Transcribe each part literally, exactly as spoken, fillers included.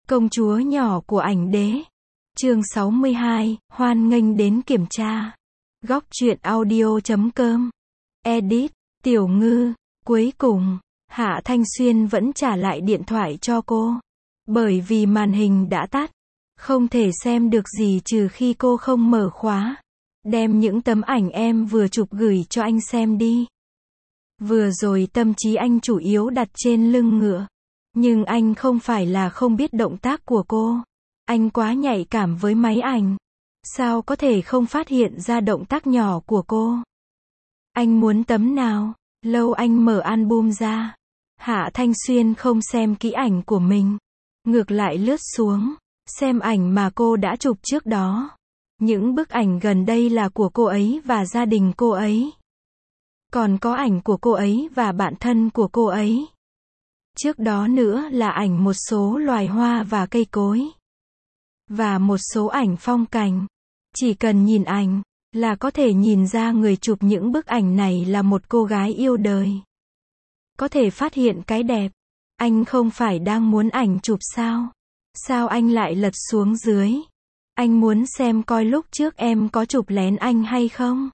Công chúa nhỏ của ảnh đế. Chương sáu mươi hai, hoan nghênh đến kiểm tra. Góc truyện audio chấm com. Edit, Tiểu Ngư. Cuối cùng, Hạ Thanh Xuyên vẫn trả lại điện thoại cho cô. Bởi vì màn hình đã tắt. Không thể xem được gì trừ khi cô không mở khóa. Đem những tấm ảnh em vừa chụp gửi cho anh xem đi. Vừa rồi tâm trí anh chủ yếu đặt trên lưng ngựa. Nhưng anh không phải là không biết động tác của cô. Anh quá nhạy cảm với máy ảnh. Sao có thể không phát hiện ra động tác nhỏ của cô? Anh muốn tấm nào? Lâu anh mở album ra. Hạ Thanh Xuyên không xem kỹ ảnh của mình. Ngược lại lướt xuống. Xem ảnh mà cô đã chụp trước đó. Những bức ảnh gần đây là của cô ấy và gia đình cô ấy. Còn có ảnh của cô ấy và bạn thân của cô ấy. Trước đó nữa là ảnh một số loài hoa và cây cối. Và một số ảnh phong cảnh. Chỉ cần nhìn ảnh, là có thể nhìn ra người chụp những bức ảnh này là một cô gái yêu đời. Có thể phát hiện cái đẹp. Anh không phải đang muốn ảnh chụp sao? Sao anh lại lật xuống dưới? Anh muốn xem coi lúc trước em có chụp lén anh hay không?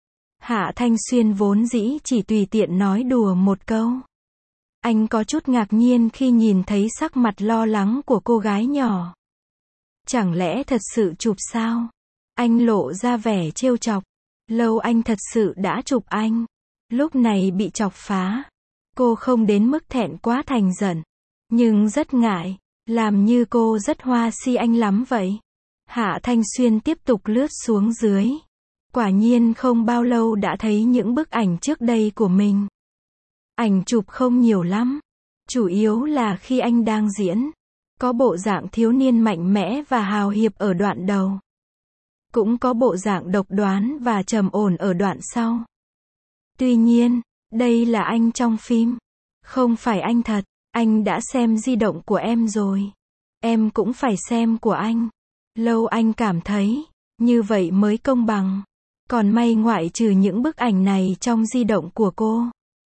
Hạ Thanh Xuyên vốn dĩ chỉ tùy tiện nói đùa một câu. Anh có chút ngạc nhiên khi nhìn thấy sắc mặt lo lắng của cô gái nhỏ. Chẳng lẽ thật sự chụp sao? Anh lộ ra vẻ trêu chọc. Lâu anh thật sự đã chụp anh. Lúc này bị chọc phá. Cô không đến mức thẹn quá thành giận. Nhưng rất ngại. Làm như cô rất hoa si anh lắm vậy. Hạ Thanh Xuyên tiếp tục lướt xuống dưới. Quả nhiên không bao lâu đã thấy những bức ảnh trước đây của mình. Ảnh chụp không nhiều lắm. Chủ yếu là khi anh đang diễn. Có bộ dạng thiếu niên mạnh mẽ và hào hiệp ở đoạn đầu. Cũng có bộ dạng độc đoán và trầm ổn ở đoạn sau. Tuy nhiên, đây là anh trong phim. Không phải anh thật. Anh đã xem di động của em rồi. Em cũng phải xem của anh. Lâu anh cảm thấy, như vậy mới công bằng. Còn may ngoại trừ những bức ảnh này trong di động của cô.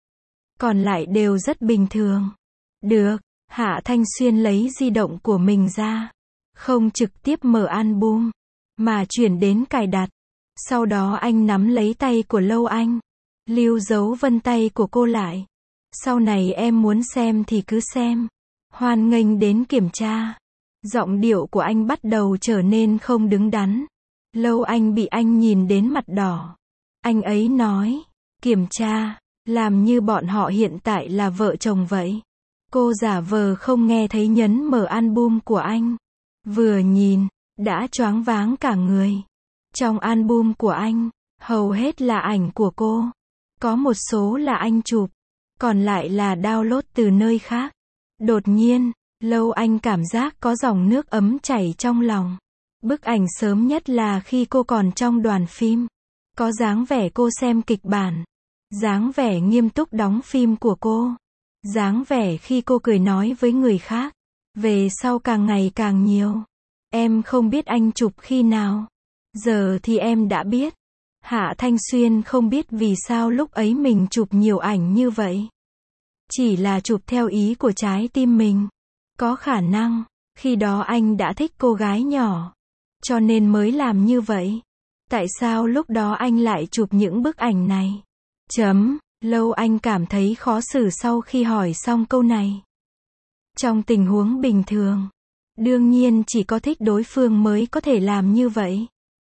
Còn lại đều rất bình thường. Được, Hạ Thanh Xuyên lấy di động của mình ra. Không trực tiếp mở album, mà chuyển đến cài đặt. Sau đó anh nắm lấy tay của Lâu Anh. Lưu dấu vân tay của cô lại. Sau này em muốn xem thì cứ xem. Hoan nghênh đến kiểm tra. Giọng điệu của anh bắt đầu trở nên không đứng đắn. Lâu Anh bị anh nhìn đến mặt đỏ. Anh ấy nói, kiểm tra, làm như bọn họ hiện tại là vợ chồng vậy. Cô giả vờ không nghe thấy nhấn mở album của anh. Vừa nhìn, đã choáng váng cả người. Trong album của anh, hầu hết là ảnh của cô. Có một số là anh chụp, còn lại là download từ nơi khác. Đột nhiên, Lâu Anh cảm giác có dòng nước ấm chảy trong lòng. Bức ảnh sớm nhất là khi cô còn trong đoàn phim. Có dáng vẻ cô xem kịch bản. Dáng vẻ nghiêm túc đóng phim của cô. Dáng vẻ khi cô cười nói với người khác. Về sau càng ngày càng nhiều. Em không biết anh chụp khi nào. Giờ thì em đã biết. Hạ Thanh Xuyên không biết vì sao lúc ấy mình chụp nhiều ảnh như vậy. Chỉ là chụp theo ý của trái tim mình. Có khả năng, khi đó anh đã thích cô gái nhỏ. Cho nên mới làm như vậy. Tại sao lúc đó anh lại chụp những bức ảnh này? Chấm, Lâu Anh cảm thấy khó xử sau khi hỏi xong câu này. Trong tình huống bình thường, đương nhiên chỉ có thích đối phương mới có thể làm như vậy.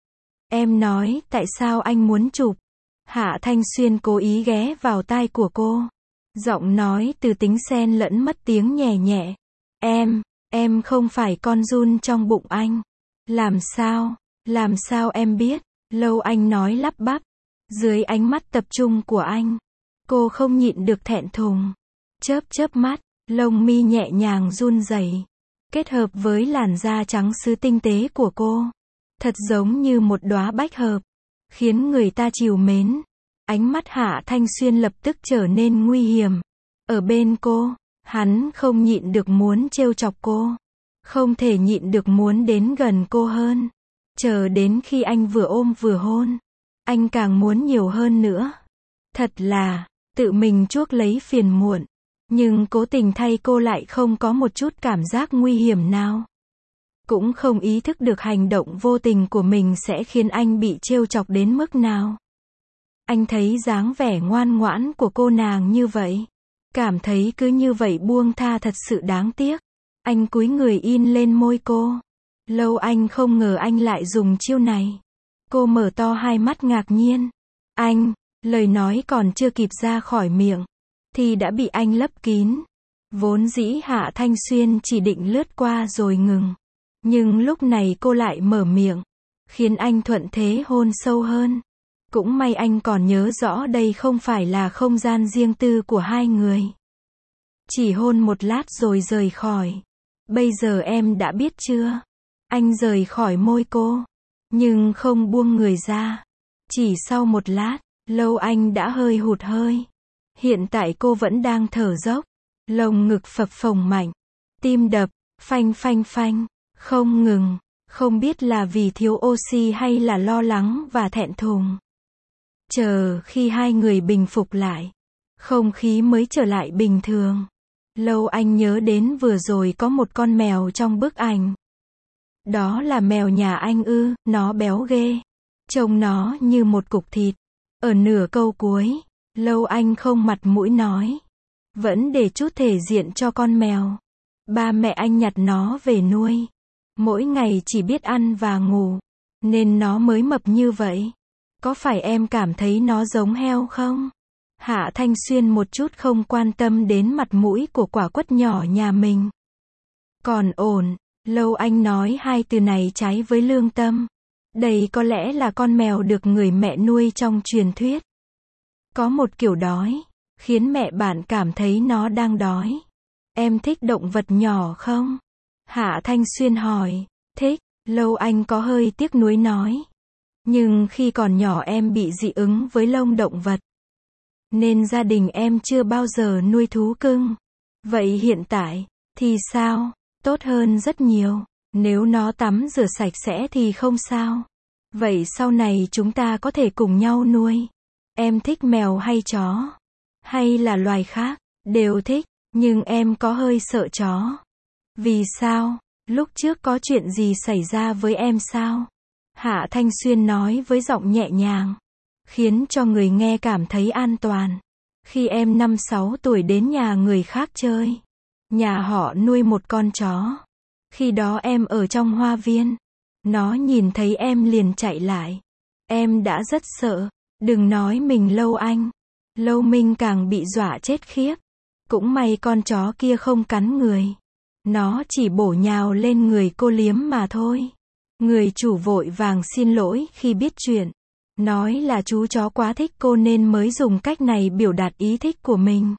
Em nói, tại sao anh muốn chụp? Hạ Thanh Xuyên cố ý ghé vào tai của cô. Giọng nói từ tính xen lẫn mất tiếng nhẹ nhẹ. Em, em không phải con giun trong bụng anh. Làm sao, làm sao em biết? Lâu Anh nói lắp bắp. Dưới ánh mắt tập trung của anh, cô không nhịn được thẹn thùng. Chớp chớp mắt, lông mi nhẹ nhàng run rẩy, kết hợp với làn da trắng sứ tinh tế của cô. Thật giống như một đóa bách hợp, khiến người ta trìu mến. Ánh mắt Hạ Thanh Xuyên lập tức trở nên nguy hiểm. Ở bên cô, hắn không nhịn được muốn trêu chọc cô. Không thể nhịn được muốn đến gần cô hơn. Chờ đến khi anh vừa ôm vừa hôn, anh càng muốn nhiều hơn nữa. Thật là, tự mình chuốc lấy phiền muộn. Nhưng cố tình thay cô lại không có một chút cảm giác nguy hiểm nào. Cũng không ý thức được hành động vô tình của mình sẽ khiến anh bị trêu chọc đến mức nào. Anh thấy dáng vẻ ngoan ngoãn của cô nàng như vậy. Cảm thấy cứ như vậy buông tha thật sự đáng tiếc. Anh cúi người in lên môi cô. Lâu Anh không ngờ anh lại dùng chiêu này. Cô mở to hai mắt ngạc nhiên. Anh, lời nói còn chưa kịp ra khỏi miệng, thì đã bị anh lấp kín. Vốn dĩ Hạ Thanh Xuyên chỉ định lướt qua rồi ngừng. Nhưng lúc này cô lại mở miệng, khiến anh thuận thế hôn sâu hơn. Cũng may anh còn nhớ rõ đây không phải là không gian riêng tư của hai người. Chỉ hôn một lát rồi rời khỏi. Bây giờ em đã biết chưa? Anh rời khỏi môi cô, nhưng không buông người ra. Chỉ sau một lát, Lâu Anh đã hơi hụt hơi. Hiện tại cô vẫn đang thở dốc, lồng ngực phập phồng mạnh, tim đập, phanh phanh phanh, không ngừng, không biết là vì thiếu oxy hay là lo lắng và thẹn thùng. Chờ khi hai người bình phục lại, không khí mới trở lại bình thường. Lâu Anh nhớ đến vừa rồi có một con mèo trong bức ảnh. Đó là mèo nhà anh ư? Nó béo ghê. Trông nó như một cục thịt. Ở nửa câu cuối, Lâu Anh không mặt mũi nói. Vẫn để chút thể diện cho con mèo. Ba mẹ anh nhặt nó về nuôi. Mỗi ngày chỉ biết ăn và ngủ. Nên nó mới mập như vậy. Có phải em cảm thấy nó giống heo không? Hạ Thanh Xuyên một chút không quan tâm đến mặt mũi của quả quất nhỏ nhà mình. Còn ổn. Lâu Anh nói hai từ này trái với lương tâm. Đây có lẽ là con mèo được người mẹ nuôi trong truyền thuyết. Có một kiểu đói, khiến mẹ bạn cảm thấy nó đang đói. Em thích động vật nhỏ không? Hạ Thanh Xuyên hỏi. Thích. Lâu Anh có hơi tiếc nuối nói. Nhưng khi còn nhỏ em bị dị ứng với lông động vật. Nên gia đình em chưa bao giờ nuôi thú cưng. Vậy hiện tại, thì sao? Tốt hơn rất nhiều. Nếu nó tắm rửa sạch sẽ thì không sao. Vậy sau này chúng ta có thể cùng nhau nuôi. Em thích mèo hay chó? Hay là loài khác? Đều thích, nhưng em có hơi sợ chó. Vì sao? Lúc trước có chuyện gì xảy ra với em sao? Hạ Thanh Xuyên nói với giọng nhẹ nhàng, khiến cho người nghe cảm thấy an toàn. Khi em năm sáu tuổi đến nhà người khác chơi. Nhà họ nuôi một con chó. Khi đó em ở trong hoa viên. Nó nhìn thấy em liền chạy lại. Em đã rất sợ. Đừng nói mình Lâu Anh. Lâu Minh càng bị dọa chết khiếp. Cũng may con chó kia không cắn người. Nó chỉ bổ nhào lên người cô liếm mà thôi. Người chủ vội vàng xin lỗi khi biết chuyện. Nói là chú chó quá thích cô nên mới dùng cách này biểu đạt ý thích của mình.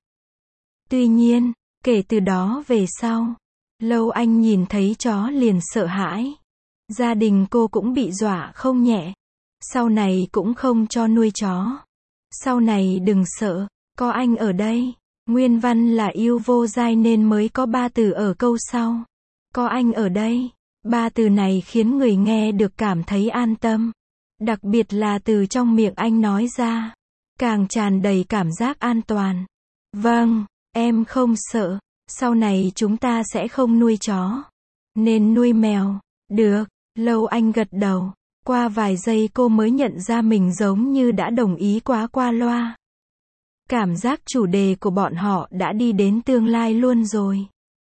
Tuy nhiên, kể từ đó về sau, Lâu Anh nhìn thấy chó liền sợ hãi. Gia đình cô cũng bị dọa không nhẹ. Sau này cũng không cho nuôi chó. Sau này đừng sợ, có anh ở đây. Nguyên văn là yêu vô giai nên mới có ba từ ở câu sau. Có anh ở đây. Ba từ này khiến người nghe được cảm thấy an tâm. Đặc biệt là từ trong miệng anh nói ra. Càng tràn đầy cảm giác an toàn. Vâng, em không sợ. Sau này chúng ta sẽ không nuôi chó. Nên nuôi mèo. Được. Lâu Anh gật đầu. Qua vài giây cô mới nhận ra mình giống như đã đồng ý quá qua loa. Cảm giác chủ đề của bọn họ đã đi đến tương lai luôn rồi.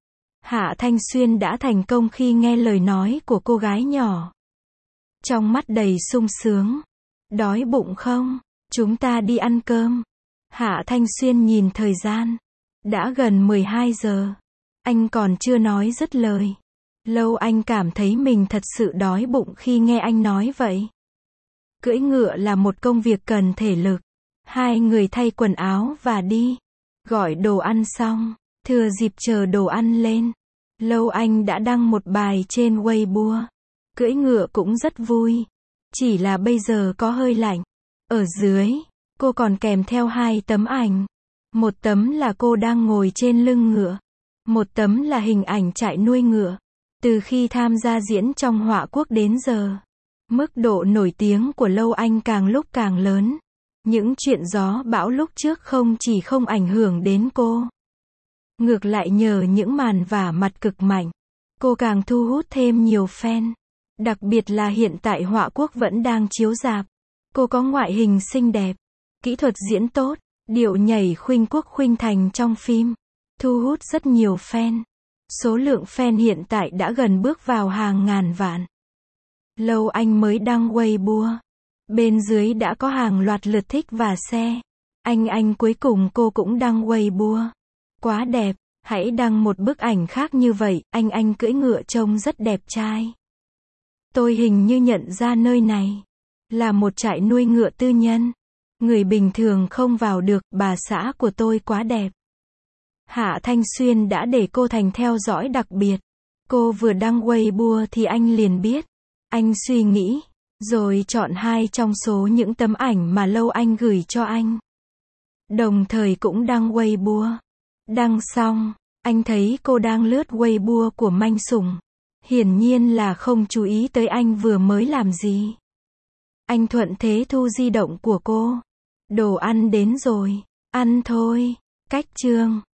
Hạ Thanh Xuyên đã thành công khi nghe lời nói của cô gái nhỏ. Trong mắt đầy sung sướng. Đói bụng không? Chúng ta đi ăn cơm. Hạ Thanh Xuyên nhìn thời gian. Đã gần mười hai giờ. Anh còn chưa nói dứt lời. Lâu Anh cảm thấy mình thật sự đói bụng khi nghe anh nói vậy. Cưỡi ngựa là một công việc cần thể lực. Hai người thay quần áo và đi. Gọi đồ ăn xong. Thừa dịp chờ đồ ăn lên. Lâu Anh đã đăng một bài trên Weibo. Cưỡi ngựa cũng rất vui. Chỉ là bây giờ có hơi lạnh. Ở dưới, cô còn kèm theo hai tấm ảnh. Một tấm là cô đang ngồi trên lưng ngựa. Một tấm là hình ảnh trại nuôi ngựa. Từ khi tham gia diễn trong Họa Quốc đến giờ, mức độ nổi tiếng của Lâu Anh càng lúc càng lớn. Những chuyện gió bão lúc trước không chỉ không ảnh hưởng đến cô, Ngược lại nhờ những màn vả mặt cực mạnh, cô càng thu hút thêm nhiều fan. Đặc biệt là hiện tại Họa Quốc vẫn đang chiếu rạp. Cô có ngoại hình xinh đẹp, kỹ thuật diễn tốt, điệu nhảy khuynh quốc khuynh thành trong phim, thu hút rất nhiều fan. Số lượng fan hiện tại đã gần bước vào hàng ngàn vạn. Lâu Anh mới đăng Weibo, bên dưới đã có hàng loạt lượt thích và share. Anh anh cuối cùng cô cũng đăng Weibo. Quá đẹp, hãy đăng một bức ảnh khác như vậy, anh anh cưỡi ngựa trông rất đẹp trai. Tôi hình như nhận ra nơi này là một trại nuôi ngựa tư nhân. Người bình thường không vào được, bà xã của tôi quá đẹp. Hạ Thanh Xuyên đã để cô thành theo dõi đặc biệt. Cô vừa đăng Weibo thì anh liền biết. Anh suy nghĩ, rồi chọn hai trong số những tấm ảnh mà Lâu Anh gửi cho anh. Đồng thời cũng đăng Weibo. Đăng xong, anh thấy cô đang lướt Weibo của Manh Sủng. Hiển nhiên là không chú ý tới anh vừa mới làm gì. Anh thuận thế thu di động của cô. Đồ ăn đến rồi, ăn thôi. Cách chương